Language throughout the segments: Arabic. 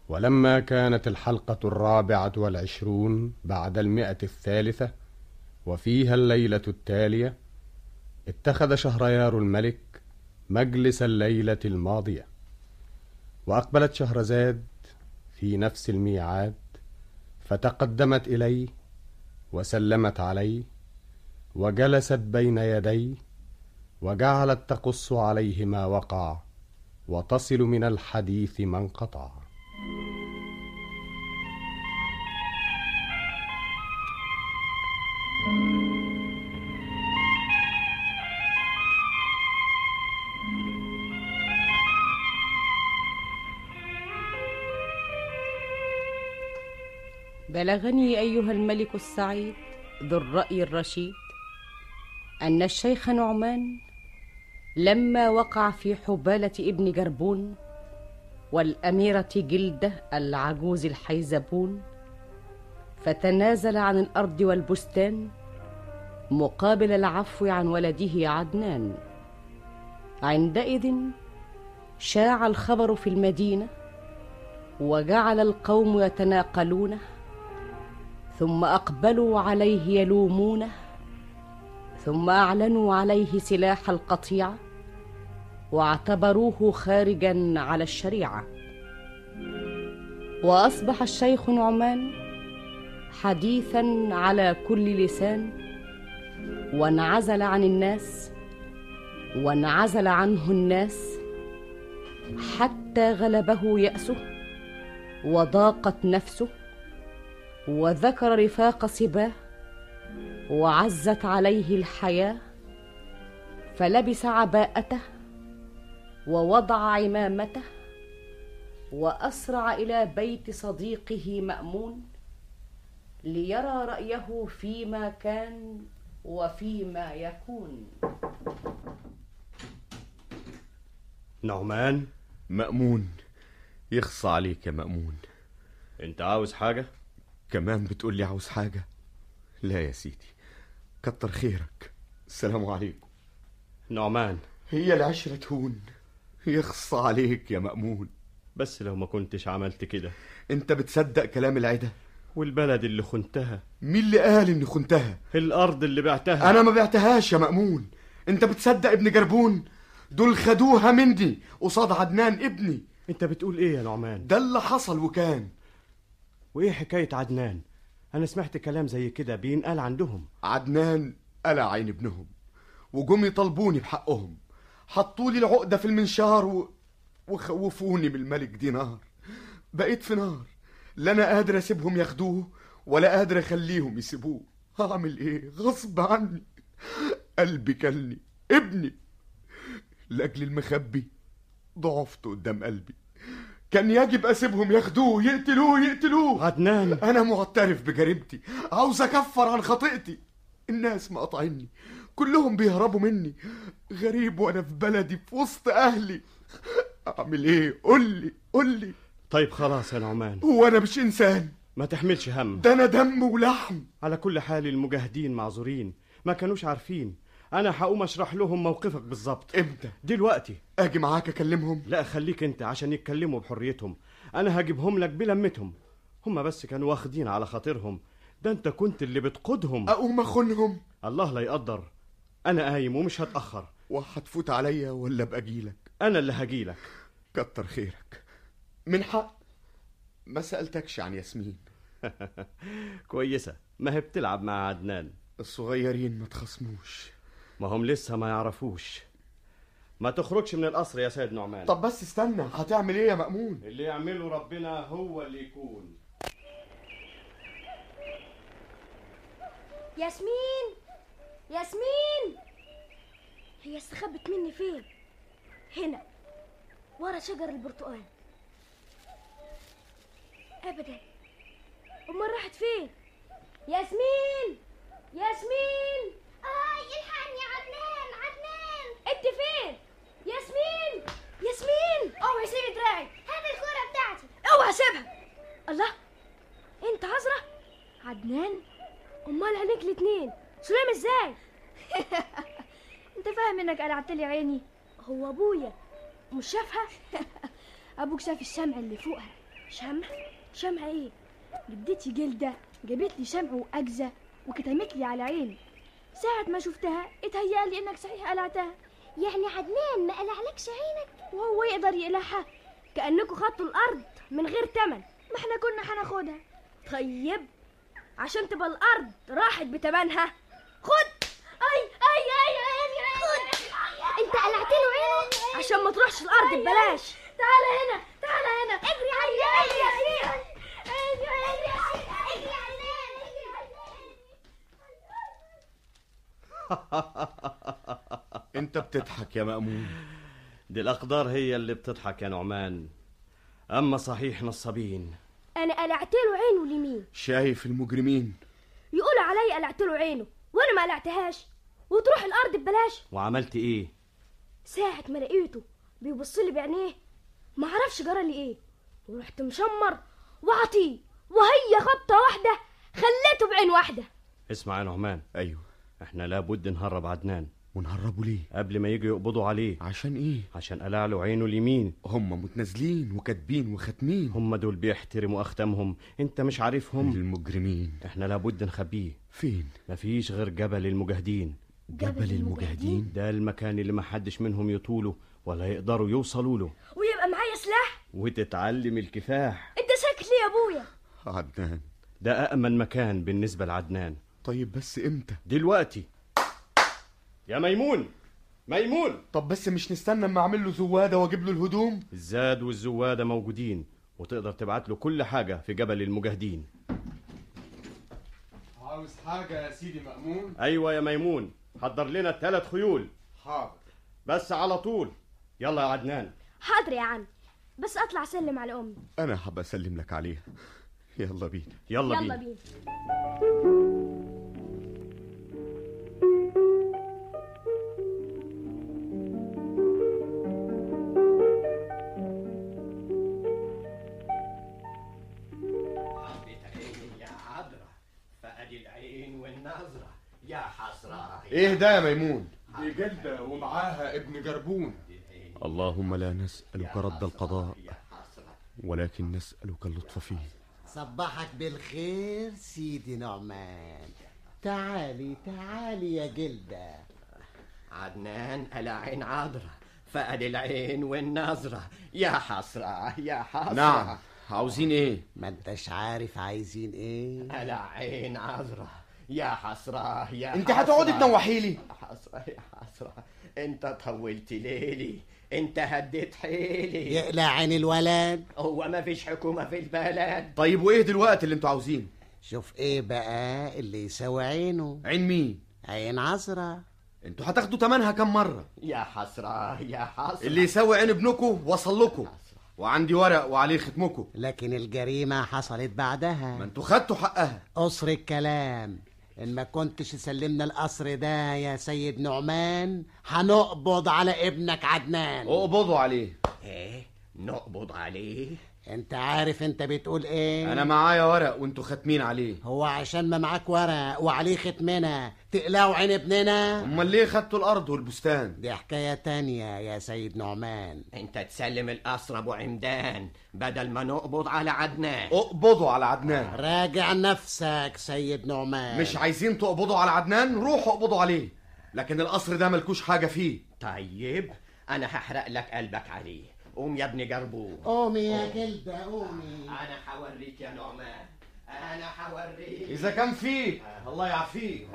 ولما كانت الحلقة 24 بعد 100 وفيها الليلة التالية، اتخذ شهريار الملك مجلس الليلة الماضية، وأقبلت شهرزاد في نفس الميعاد، فتقدمت إليه وسلمت عليه وجلست بين يديه، وجعلت تقص عليه ما وقع وتصل من الحديث ما انقطع. بلغني أيها الملك السعيد ذو الرأي الرشيد أن الشيخ نعمان لما وقع في حبالة ابن جربون والأميرة جلدة العجوز الحيزبون، فتنازل عن الأرض والبستان مقابل العفو عن ولده عدنان. عندئذ شاع الخبر في المدينة، وجعل القوم يتناقلونه، ثم أقبلوا عليه يلومونه، ثم أعلنوا عليه سلاح القطيعة، واعتبروه خارجا على الشريعة. وأصبح الشيخ نعمان حديثا على كل لسان، وانعزل عن الناس وانعزل عنه الناس، حتى غلبه يأسه وضاقت نفسه، وذكر رفاق صباه، وعزت عليه الحياة، فلبس عباءته ووضع عمامته، وأسرع إلى بيت صديقه مأمون ليرى رأيه فيما كان وفيما يكون. نعمان. مأمون، يخص عليك يا مأمون. انت عاوز حاجة؟ كمان بتقول لي عاوز حاجة؟ لا يا سيدي، كتر خيرك. السلام عليكم. نعمان، هي العشرة تهون. يخص عليك يا مأمون. بس لو ما كنتش عملت كده. انت بتصدق كلام العدا؟ والبلد اللي خنتها. مين اللي قال اني خنتها؟ الارض اللي بعتها. انا ما بعتهاش يا مأمون. انت بتصدق ابن جربون؟ دول خدوها مني قصاد عدنان ابني. انت بتقول ايه يا نعمان؟ ده اللي حصل وكان. وايه حكاية عدنان؟ انا سمعت كلام زي كده بينقال عندهم. عدنان قلع عين ابنهم، وجم يطلبوني بحقهم، حطولي العقدة في المنشار وخوفوني بالملك دينار. بقيت في نار، لا انا قادر اسيبهم ياخدوه ولا قادر اخليهم يسيبوه. هعمل ايه؟ غصب عني. قلبي كلني ابني. لاجل المخبي ضعفت قدام قلبي. كان يجب اسيبهم ياخدوه، يقتلوه. عدنان، انا معترف بجريمتي، عاوز اكفر عن خطيئتي. الناس مقاطعيني، كلهم بيهربوا مني. غريب وانا في بلدي في وسط اهلي. اعمل ايه؟ قولي. طيب خلاص يا نعمان. هو انا مش انسان؟ ما تحملش هم. ده انا دم ولحم. على كل حال المجاهدين معذورين، ما كانوش عارفين. انا هقوم اشرح لهم موقفك بالظبط. امتى؟ دلوقتي. اجي معاك اكلمهم؟ لا، خليك انت عشان يتكلموا بحريتهم. انا هجيبهم لك بلمتهم. هم بس كانوا واخدين على خاطرهم، ده انت كنت اللي بتقودهم. اقوم اخونهم؟ الله لا يقدر. انا قايم ومش هتأخر. وهتفوت عليا ولا ابقى اجيلك؟ انا اللي هجيلك. كتر خيرك. من حق ما سألتكش عن ياسمين. كويسة، ما هي بتلعب مع عدنان. الصغيرين ما تخصموش. ما هم لسه ما يعرفوش. ما تخرجش من القصر يا سيد نعمان. طب بس استنى، هتعمل ايه يا مأمون؟ اللي يعمله ربنا هو اللي يكون. ياسمين، هي استخبت مني فين؟ هنا ورا شجر البرتقال. ابدا، امال راحت فين؟ ياسمين، الحقني يا عدنان. انت فين؟ ياسمين، اوعي سيبي دراعي. هات الكرة بتاعتي. اوعي سيبها. الله، انت عذرة؟ عدنان؟ امال عليك الاتنين سلام ازاي؟ انت فاهم انك قلعت لي عيني؟ هو ابويا مش شافها؟ ابوك شاف الشمع اللي فوقها، شمع ايه؟ جدتي جلدة جابت لي شمع وأجزة وكتمت لي على عيني. ساعة ما شفتها اتهيألي انك صحيح قلعتها. يعني عدنان ما قلعلكش عينك؟ وهو يقدر يقلعها؟ كأنكم خدتوا الأرض من غير تمن، ما احنا كنا هناخدها. طيب عشان تبقى الأرض راحت بتمنها خد. اي خد. انت قلعت له عينه عشان ما تروحش الأرض ببلاش. تعالى هنا اجري على اجري انت بتضحك يا مأمون. دي الأقدار هي اللي بتضحك يا نعمان، أما صحيح نصابين. انا قلعت له عينه اليمين، شايف المجرمين يقولوا عليا قلعت له عينه وانا ما قلعتهاش، وتروح الارض ببلاش. وعملت ايه؟ ساعة ما لقيته بيبص لي بعينيه ما عرفش جرى لي ايه، ورحت مشمر وعطيه، وهي خبطة واحدة خليته بعين واحدة. اسمع يا نعمان. ايوه. احنا لابد نهرب عدنان. ونهربوا ليه؟ قبل ما يجوا يقبضوا عليه. عشان ايه؟ عشان قلع له عينه اليمين. هم متنازلين وكاتبين وختمين. هم دول بيحترموا اختامهم، انت مش عارفهم؟ المجرمين. احنا لابد نخبيه. فين؟ مفيش غير جبل المجاهدين. جبل المجاهدين ده المكان اللي محدش منهم يطوله ولا يقدروا يوصلوا له. ويبقى معايا سلاح وتتعلم الكفاح. انت ساكت ليه يا ابويا؟ عدنان ده أأمن مكان بالنسبة لعدنان. طيب بس امتى؟ دلوقتي يا ميمون. طب بس مش نستنى اما اعمل له زواده واجيب له الهدوم؟ الزاد والزوادة موجودين، وتقدر تبعت له كل حاجة في جبل المجاهدين. عاوز حاجة يا سيدي مأمون؟ أيوة يا ميمون، حضر لنا 3 خيول. حاضر. بس على طول. يلا يا عدنان. حاضر يا عم، بس اطلع سلم على امي. انا حابة اسلم لك عليها. يلا بينا. يلا بينا. يا حسرة. ايه ده يا ميمون؟ دي جلدة ومعاها ابن جربون. اللهم لا نسألك رد القضاء ولكن نسألك اللطف فيه. صبحك بالخير سيدي نعمان. تعالي يا جلدة. عدنان قلع عين عذرة، فقد العين والنظرة. يا حسرة. نعم، عاوزين ايه؟ ما انتش عارف عايزين ايه؟ قلع عين عذرة. يا حسرة. انت هتقعدي تنوحي لي؟ يا حسرة، انت طولت ليلي، انت هديت حيلي. يقلع عين الولد. هو ما فيش حكومة في البلد؟ طيب وايه دلوقتي اللي انتوا عاوزين؟ شوف ايه بقى اللي يساوي عينه. عين مين؟ عين عذرة. انتوا هتاخدوا تمنها كم مرة؟ يا حسرة. اللي يساوي عين ابنكم وصل لكم، وعندي ورق وعليه ختمكم. لكن الجريمة حصلت بعدها. ما انتوا خدتوا حقها. قصر الكلام، ان ما كنتش سلمنا القصر ده يا سيد نعمان هنقبض على ابنك عدنان. اقبضوا عليه. ايه؟ نقبض عليه؟ انت عارف انت بتقول ايه؟ انا معايا ورق وانتوا ختمين عليه. هو عشان ما معاك ورق وعليه ختمنا تقلعوا عين ابننا؟ امال ليه خدتوا الارض والبستان؟ دي حكاية تانية يا سيد نعمان. انت تسلم القصر ابو عمدان بدل ما نقبض على عدنان. اقبضوا على عدنان. راجع نفسك سيد نعمان. مش عايزين تقبضوا على عدنان؟ روحوا اقبضوا عليه، لكن القصر ده ملكوش حاجة فيه. طيب انا هحرق لك قلبك عليه. قوم يا ابن جربون. قومي يا جلدة قومي. انا هوريك يا نعمان، انا هوريك. اذا كان فيه الله يعافيك.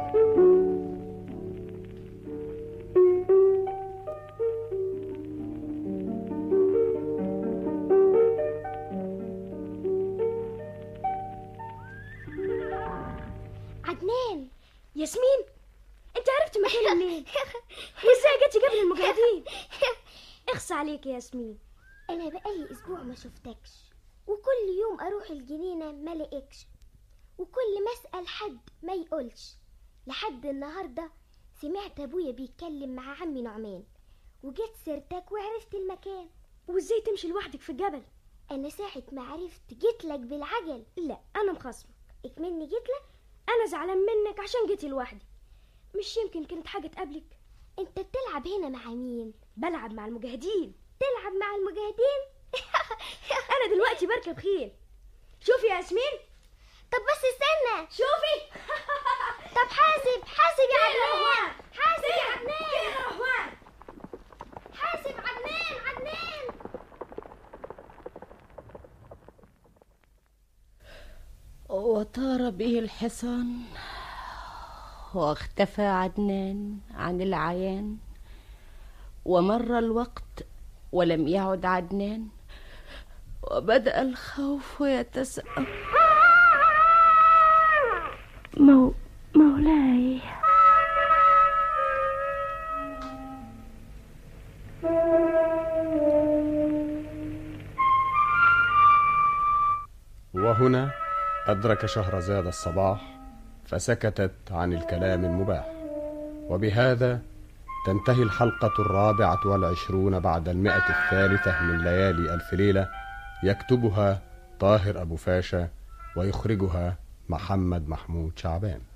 عدنان. ياسمين، انت عرفت مكاني منين؟ وازاي جيتي جبل المجاهدين؟ اخص عليك يا ياسمين. انا بقالي اسبوع ما شفتكش، وكل يوم اروح الجنينه ما لاقيكش، وكل ما اسال حد ما يقولش، لحد النهارده سمعت ابويا بيتكلم مع عمي نعمان، وجيت سيرتك وعرفت المكان. وازاي تمشي لوحدك في الجبل؟ انا ساعه ما عرفت جيت لك بالعجل. لا انا مخاصمك. اكملني جيت لك. انا زعلان منك عشان جيتي لوحدي. مش يمكن كانت حاجه تقابلك؟ انت بتلعب هنا مع مين؟ بلعب مع المجاهدين. تلعب مع المجاهدين؟ انا دلوقتي بركب خيل. شوفي يا ياسمين. طب بس استنى. شوفي. طب حاسب يا عدنان. حاسب يا عدنان. حاسب عدنان. وطار به الحصان واختفى عدنان عن العيان، ومر الوقت ولم يعد عدنان، وبدأ الخوف يتساءل. مولاي. وهنا أدرك شهرزاد الصباح فسكتت عن الكلام المباح. وبهذا تنتهي الحلقة 24 بعد 100 من ليالي ألف ليلة، يكتبها طاهر أبو فاشا ويخرجها محمد محمود شعبان.